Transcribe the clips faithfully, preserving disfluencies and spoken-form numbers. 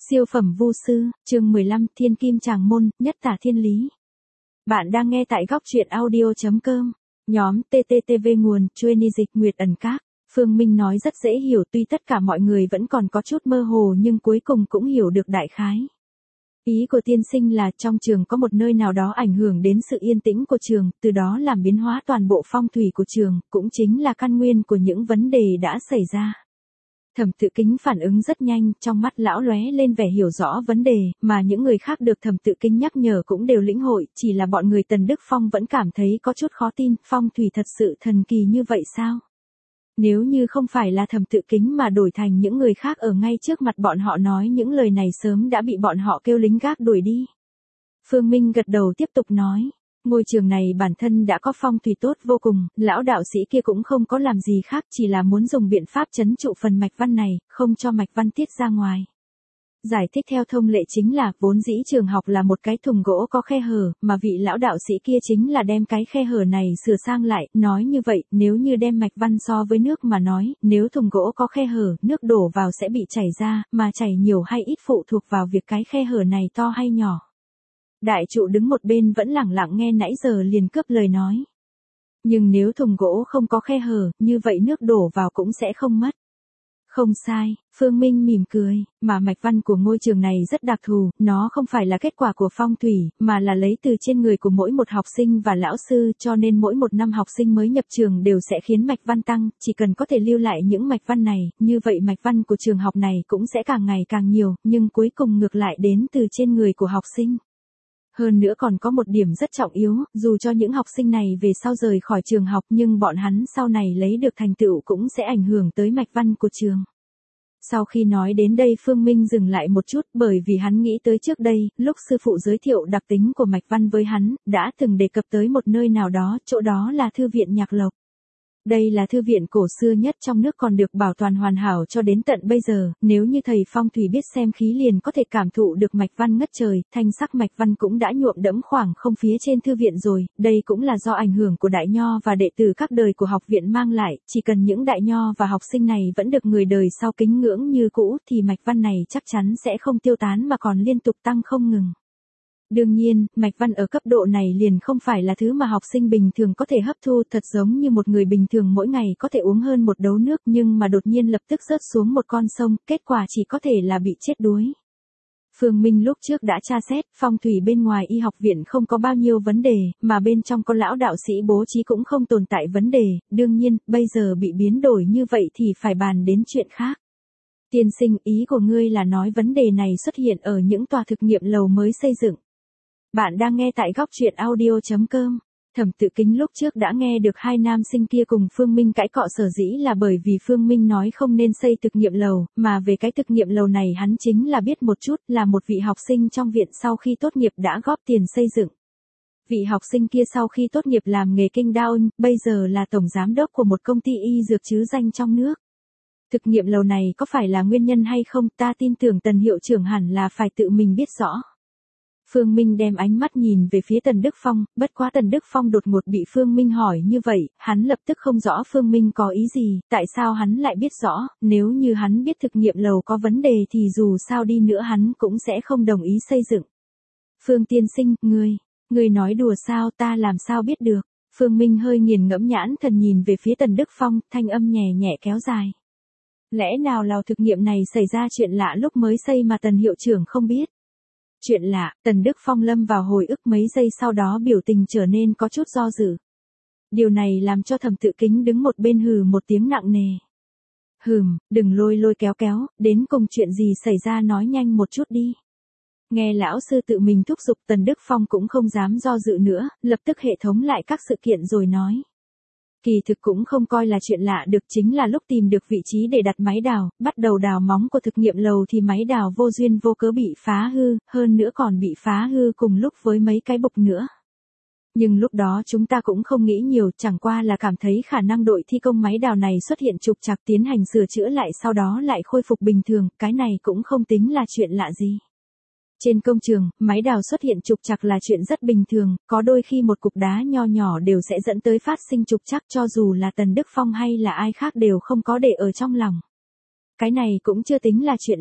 Siêu phẩm vu sư, chương mười lăm, Thiên Kim Tràng Môn, nhất tả thiên lý. Bạn đang nghe tại góc truyện audio.com. Nhóm tê tê tê vê nguồn, Chuyên dịch Nguyệt ẩn các. Phương Minh nói rất dễ hiểu, tuy tất cả mọi người vẫn còn có chút mơ hồ nhưng cuối cùng cũng hiểu được đại khái. Ý của tiên sinh là trong trường có một nơi nào đó ảnh hưởng đến sự yên tĩnh của trường, từ đó làm biến hóa toàn bộ phong thủy của trường, cũng chính là căn nguyên của những vấn đề đã xảy ra. Thẩm Tự Kính phản ứng rất nhanh, trong mắt lão lóe lên vẻ hiểu rõ vấn đề, mà những người khác được Thẩm Tự Kính nhắc nhở cũng đều lĩnh hội, chỉ là bọn người Tần Đức Phong vẫn cảm thấy có chút khó tin, phong thủy thật sự thần kỳ như vậy sao? Nếu như không phải là Thẩm Tự Kính mà đổi thành những người khác ở ngay trước mặt bọn họ nói những lời này sớm đã bị bọn họ kêu lính gác đuổi đi. Phương Minh gật đầu tiếp tục nói. Ngôi trường này bản thân đã có phong thủy tốt vô cùng, lão đạo sĩ kia cũng không có làm gì khác, chỉ là muốn dùng biện pháp trấn trụ phần mạch văn này, không cho mạch văn tiết ra ngoài. Giải thích theo thông lệ chính là, vốn dĩ trường học là một cái thùng gỗ có khe hở, mà vị lão đạo sĩ kia chính là đem cái khe hở này sửa sang lại, nói như vậy, nếu như đem mạch văn so với nước mà nói, nếu thùng gỗ có khe hở, nước đổ vào sẽ bị chảy ra, mà chảy nhiều hay ít phụ thuộc vào việc cái khe hở này to hay nhỏ. Đại trụ đứng một bên vẫn lẳng lặng nghe nãy giờ liền cướp lời nói. Nhưng nếu thùng gỗ không có khe hở, như vậy nước đổ vào cũng sẽ không mất. Không sai, Phương Minh mỉm cười, mà mạch văn của ngôi trường này rất đặc thù, nó không phải là kết quả của phong thủy, mà là lấy từ trên người của mỗi một học sinh và lão sư, cho nên mỗi một năm học sinh mới nhập trường đều sẽ khiến mạch văn tăng, chỉ cần có thể lưu lại những mạch văn này, như vậy mạch văn của trường học này cũng sẽ càng ngày càng nhiều, nhưng cuối cùng ngược lại đến từ trên người của học sinh. Hơn nữa còn có một điểm rất trọng yếu, dù cho những học sinh này về sau rời khỏi trường học nhưng bọn hắn sau này lấy được thành tựu cũng sẽ ảnh hưởng tới mạch văn của trường. Sau khi nói đến đây Phương Minh dừng lại một chút bởi vì hắn nghĩ tới trước đây, lúc sư phụ giới thiệu đặc tính của mạch văn với hắn, đã từng đề cập tới một nơi nào đó, chỗ đó là Thư viện Nhạc Lộc. Đây là thư viện cổ xưa nhất trong nước còn được bảo toàn hoàn hảo cho đến tận bây giờ, nếu như thầy phong thủy biết xem khí liền có thể cảm thụ được mạch văn ngất trời, thanh sắc mạch văn cũng đã nhuộm đẫm khoảng không phía trên thư viện rồi, đây cũng là do ảnh hưởng của đại nho và đệ tử các đời của học viện mang lại, chỉ cần những đại nho và học sinh này vẫn được người đời sau kính ngưỡng như cũ thì mạch văn này chắc chắn sẽ không tiêu tán mà còn liên tục tăng không ngừng. Đương nhiên, mạch văn ở cấp độ này liền không phải là thứ mà học sinh bình thường có thể hấp thu, thật giống như một người bình thường mỗi ngày có thể uống hơn một đấu nước nhưng mà đột nhiên lập tức rớt xuống một con sông, kết quả chỉ có thể là bị chết đuối. Phương Minh lúc trước đã tra xét, phong thủy bên ngoài y học viện không có bao nhiêu vấn đề, mà bên trong có lão đạo sĩ bố trí cũng không tồn tại vấn đề, đương nhiên, bây giờ bị biến đổi như vậy thì phải bàn đến chuyện khác. Tiên sinh, ý của ngươi là nói vấn đề này xuất hiện ở những tòa thực nghiệm lầu mới xây dựng. Bạn đang nghe tại góc truyện audio.com. Thẩm Tự Kính lúc trước đã nghe được hai nam sinh kia cùng Phương Minh cãi cọ sở dĩ là bởi vì Phương Minh nói không nên xây thực nghiệm lầu, mà về cái thực nghiệm lầu này hắn chính là biết một chút, là một vị học sinh trong viện sau khi tốt nghiệp đã góp tiền xây dựng. Vị học sinh kia sau khi tốt nghiệp làm nghề kinh đao, bây giờ là tổng giám đốc của một công ty y dược trứ danh trong nước. Thực nghiệm lầu này có phải là nguyên nhân hay không, ta tin tưởng Tần hiệu trưởng hẳn là phải tự mình biết rõ. Phương Minh đem ánh mắt nhìn về phía Tần Đức Phong, bất quá Tần Đức Phong đột ngột bị Phương Minh hỏi như vậy, hắn lập tức không rõ Phương Minh có ý gì, tại sao hắn lại biết rõ, nếu như hắn biết thực nghiệm lầu có vấn đề thì dù sao đi nữa hắn cũng sẽ không đồng ý xây dựng. Phương tiên sinh, ngươi, ngươi nói đùa sao, ta làm sao biết được. Phương Minh hơi nghiền ngẫm nhãn thần nhìn về phía Tần Đức Phong, thanh âm nhẹ nhẹ kéo dài. Lẽ nào lò thực nghiệm này xảy ra chuyện lạ lúc mới xây mà Tần hiệu trưởng không biết? Chuyện lạ, Tần Đức Phong lâm vào hồi ức mấy giây sau đó biểu tình trở nên có chút do dự. Điều này làm cho Thẩm Tự Kính đứng một bên hừ một tiếng nặng nề. Hừm, đừng lôi lôi kéo kéo, đến cùng chuyện gì xảy ra nói nhanh một chút đi. Nghe lão sư tự mình thúc giục Tần Đức Phong cũng không dám do dự nữa, lập tức hệ thống lại các sự kiện rồi nói. Kỳ thực cũng không coi là chuyện lạ được, chính là lúc tìm được vị trí để đặt máy đào, bắt đầu đào móng của thực nghiệm lầu thì máy đào vô duyên vô cớ bị phá hư, hơn nữa còn bị phá hư cùng lúc với mấy cái bục nữa. Nhưng lúc đó chúng ta cũng không nghĩ nhiều, chẳng qua là cảm thấy khả năng đội thi công máy đào này xuất hiện trục trặc tiến hành sửa chữa lại sau đó lại khôi phục bình thường, cái này cũng không tính là chuyện lạ gì. Trên công trường, máy đào xuất hiện trục trặc là chuyện rất bình thường, có đôi khi một cục đá nho nhỏ đều sẽ dẫn tới phát sinh trục trặc cho dù là Tần Đức Phong hay là ai khác đều không có để ở trong lòng. Cái này cũng chưa tính là chuyện lạ.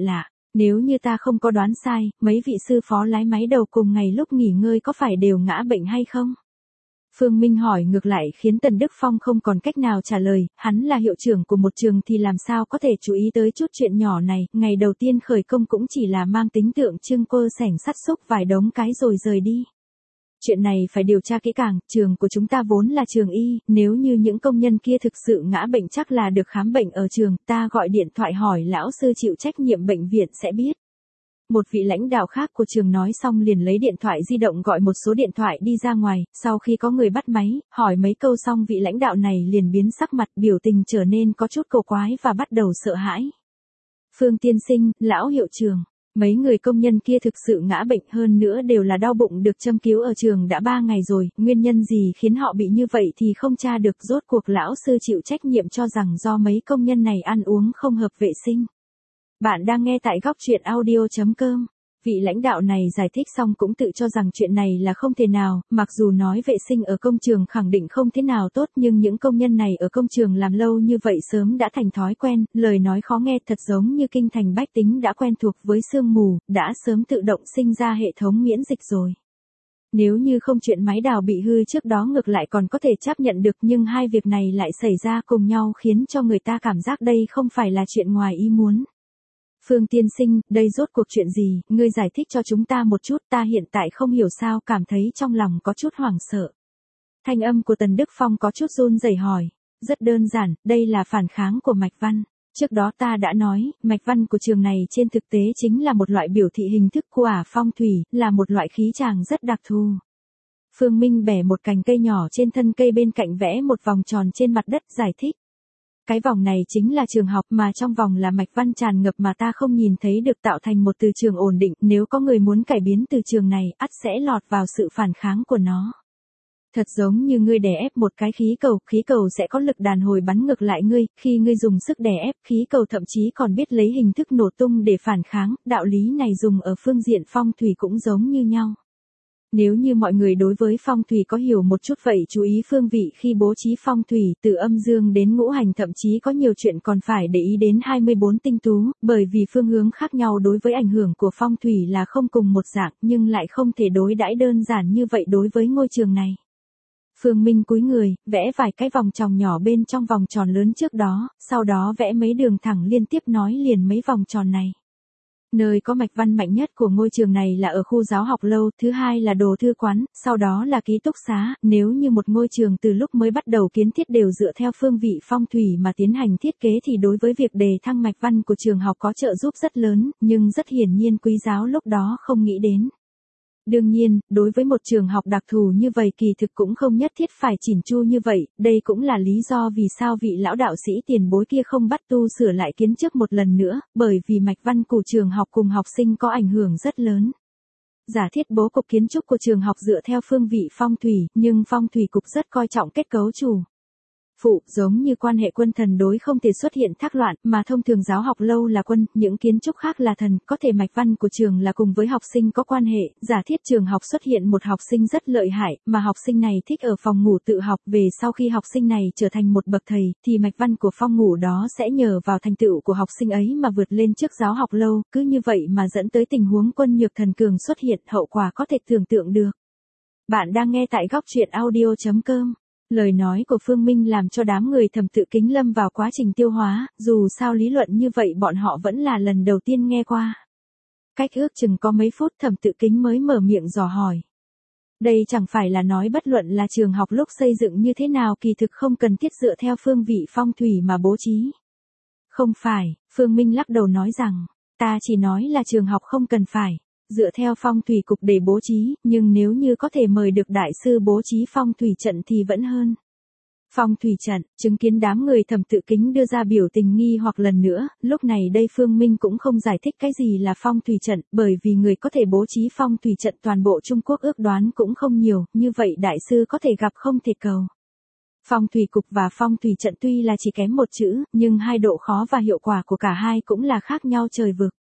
Nếu như ta không có đoán sai, mấy vị sư phó lái máy đầu cùng ngày lúc nghỉ ngơi có phải đều ngã bệnh hay không? Phương Minh hỏi ngược lại khiến Tần Đức Phong không còn cách nào trả lời, hắn là hiệu trưởng của một trường thì làm sao có thể chú ý tới chút chuyện nhỏ này, ngày đầu tiên khởi công cũng chỉ là mang tính tượng trưng cơ sảnh sắt xúc vài đống cái rồi rời đi. Chuyện này phải điều tra kỹ càng, trường của chúng ta vốn là trường y, nếu như những công nhân kia thực sự ngã bệnh chắc là được khám bệnh ở trường, ta gọi điện thoại hỏi lão sư chịu trách nhiệm bệnh viện sẽ biết. Một vị lãnh đạo khác của trường nói xong liền lấy điện thoại di động gọi một số điện thoại đi ra ngoài, sau khi có người bắt máy, hỏi mấy câu xong vị lãnh đạo này liền biến sắc mặt biểu tình trở nên có chút cổ quái và bắt đầu sợ hãi. Phương tiên sinh, lão hiệu trường, mấy người công nhân kia thực sự ngã bệnh hơn nữa đều là đau bụng được châm cứu ở trường đã ba ngày rồi, nguyên nhân gì khiến họ bị như vậy thì không tra được, rốt cuộc lão sư chịu trách nhiệm cho rằng do mấy công nhân này ăn uống không hợp vệ sinh. Bạn đang nghe tại góc truyện audio chấm com. Vị lãnh đạo này giải thích xong cũng tự cho rằng chuyện này là không thể nào, mặc dù nói vệ sinh ở công trường khẳng định không thế nào tốt nhưng những công nhân này ở công trường làm lâu như vậy sớm đã thành thói quen, lời nói khó nghe thật giống như kinh thành bách tính đã quen thuộc với sương mù, đã sớm tự động sinh ra hệ thống miễn dịch rồi. Nếu như không chuyện máy đào bị hư trước đó ngược lại còn có thể chấp nhận được nhưng hai việc này lại xảy ra cùng nhau khiến cho người ta cảm giác đây không phải là chuyện ngoài ý muốn. Phương tiên sinh, đây rốt cuộc chuyện gì, ngươi giải thích cho chúng ta một chút, ta hiện tại không hiểu sao cảm thấy trong lòng có chút hoảng sợ. Thanh âm của Tần Đức Phong có chút run rẩy hỏi, rất đơn giản, đây là phản kháng của mạch văn. Trước đó ta đã nói, mạch văn của trường này trên thực tế chính là một loại biểu thị hình thức của ả phong thủy, là một loại khí tràng rất đặc thù. Phương Minh bẻ một cành cây nhỏ trên thân cây bên cạnh vẽ một vòng tròn trên mặt đất giải thích. Cái vòng này chính là trường học mà trong vòng là mạch văn tràn ngập mà ta không nhìn thấy được tạo thành một từ trường ổn định, nếu có người muốn cải biến từ trường này, ắt sẽ lọt vào sự phản kháng của nó. Thật giống như ngươi đè ép một cái khí cầu, khí cầu sẽ có lực đàn hồi bắn ngược lại ngươi, khi ngươi dùng sức đè ép, khí cầu thậm chí còn biết lấy hình thức nổ tung để phản kháng, đạo lý này dùng ở phương diện phong thủy cũng giống như nhau. Nếu như mọi người đối với phong thủy có hiểu một chút vậy chú ý phương vị khi bố trí phong thủy từ âm dương đến ngũ hành thậm chí có nhiều chuyện còn phải để ý đến hai mươi bốn tinh tú, bởi vì phương hướng khác nhau đối với ảnh hưởng của phong thủy là không cùng một dạng nhưng lại không thể đối đãi đơn giản như vậy đối với ngôi trường này. Phương Minh cúi người, vẽ vài cái vòng tròn nhỏ bên trong vòng tròn lớn trước đó, sau đó vẽ mấy đường thẳng liên tiếp nối liền mấy vòng tròn này. Nơi có mạch văn mạnh nhất của ngôi trường này là ở khu giáo học lâu, thứ hai là đồ thư quán, sau đó là ký túc xá, nếu như một ngôi trường từ lúc mới bắt đầu kiến thiết đều dựa theo phương vị phong thủy mà tiến hành thiết kế thì đối với việc đề thăng mạch văn của trường học có trợ giúp rất lớn, nhưng rất hiển nhiên quý giáo lúc đó không nghĩ đến. Đương nhiên, đối với một trường học đặc thù như vậy kỳ thực cũng không nhất thiết phải chỉn chu như vậy, đây cũng là lý do vì sao vị lão đạo sĩ tiền bối kia không bắt tu sửa lại kiến trước một lần nữa, bởi vì mạch văn của trường học cùng học sinh có ảnh hưởng rất lớn. Giả thiết bố cục kiến trúc của trường học dựa theo phương vị phong thủy, nhưng phong thủy cục rất coi trọng kết cấu chủ. Phụ, giống như quan hệ quân thần đối không thể xuất hiện thác loạn, mà thông thường giáo học lâu là quân, những kiến trúc khác là thần, có thể mạch văn của trường là cùng với học sinh có quan hệ, giả thiết trường học xuất hiện một học sinh rất lợi hại, mà học sinh này thích ở phòng ngủ tự học, về sau khi học sinh này trở thành một bậc thầy, thì mạch văn của phòng ngủ đó sẽ nhờ vào thành tựu của học sinh ấy mà vượt lên trước giáo học lâu, cứ như vậy mà dẫn tới tình huống quân nhược thần cường xuất hiện, hậu quả có thể tưởng tượng được. Bạn đang nghe tại góc truyện audio chấm com. Lời nói của Phương Minh làm cho đám người Thẩm Tự Kính lâm vào quá trình tiêu hóa, dù sao lý luận như vậy bọn họ vẫn là lần đầu tiên nghe qua. Cách ước chừng có mấy phút Thẩm Tự Kính mới mở miệng dò hỏi. Đây chẳng phải là nói bất luận là trường học lúc xây dựng như thế nào kỳ thực không cần thiết dựa theo phương vị phong thủy mà bố trí. Không phải, Phương Minh lắc đầu nói rằng, ta chỉ nói là trường học không cần phải dựa theo phong thủy cục để bố trí, nhưng nếu như có thể mời được đại sư bố trí phong thủy trận thì vẫn hơn. Phong thủy trận, chứng kiến đám người Thẩm Tự Kính đưa ra biểu tình nghi hoặc lần nữa, lúc này đây Phương Minh cũng không giải thích cái gì là phong thủy trận, bởi vì người có thể bố trí phong thủy trận toàn bộ Trung Quốc ước đoán cũng không nhiều, như vậy đại sư có thể gặp không thể cầu. Phong thủy cục và phong thủy trận tuy là chỉ kém một chữ, nhưng hai độ khó và hiệu quả của cả hai cũng là khác nhau trời vực.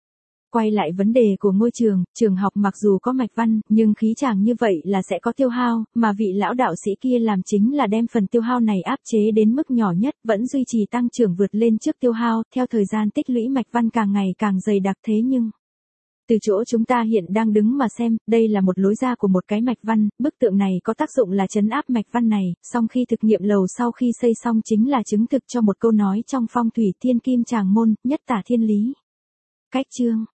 Quay lại vấn đề của ngôi trường, trường học mặc dù có mạch văn, nhưng khí chàng như vậy là sẽ có tiêu hao, mà vị lão đạo sĩ kia làm chính là đem phần tiêu hao này áp chế đến mức nhỏ nhất, vẫn duy trì tăng trưởng vượt lên trước tiêu hao, theo thời gian tích lũy mạch văn càng ngày càng dày đặc thế nhưng... Từ chỗ chúng ta hiện đang đứng mà xem, đây là một lối ra của một cái mạch văn, bức tượng này có tác dụng là trấn áp mạch văn này, song khi thực nghiệm lầu sau khi xây xong chính là chứng thực cho một câu nói trong phong thủy thiên kim tràng môn, nhất tả thiên lý. Cách chương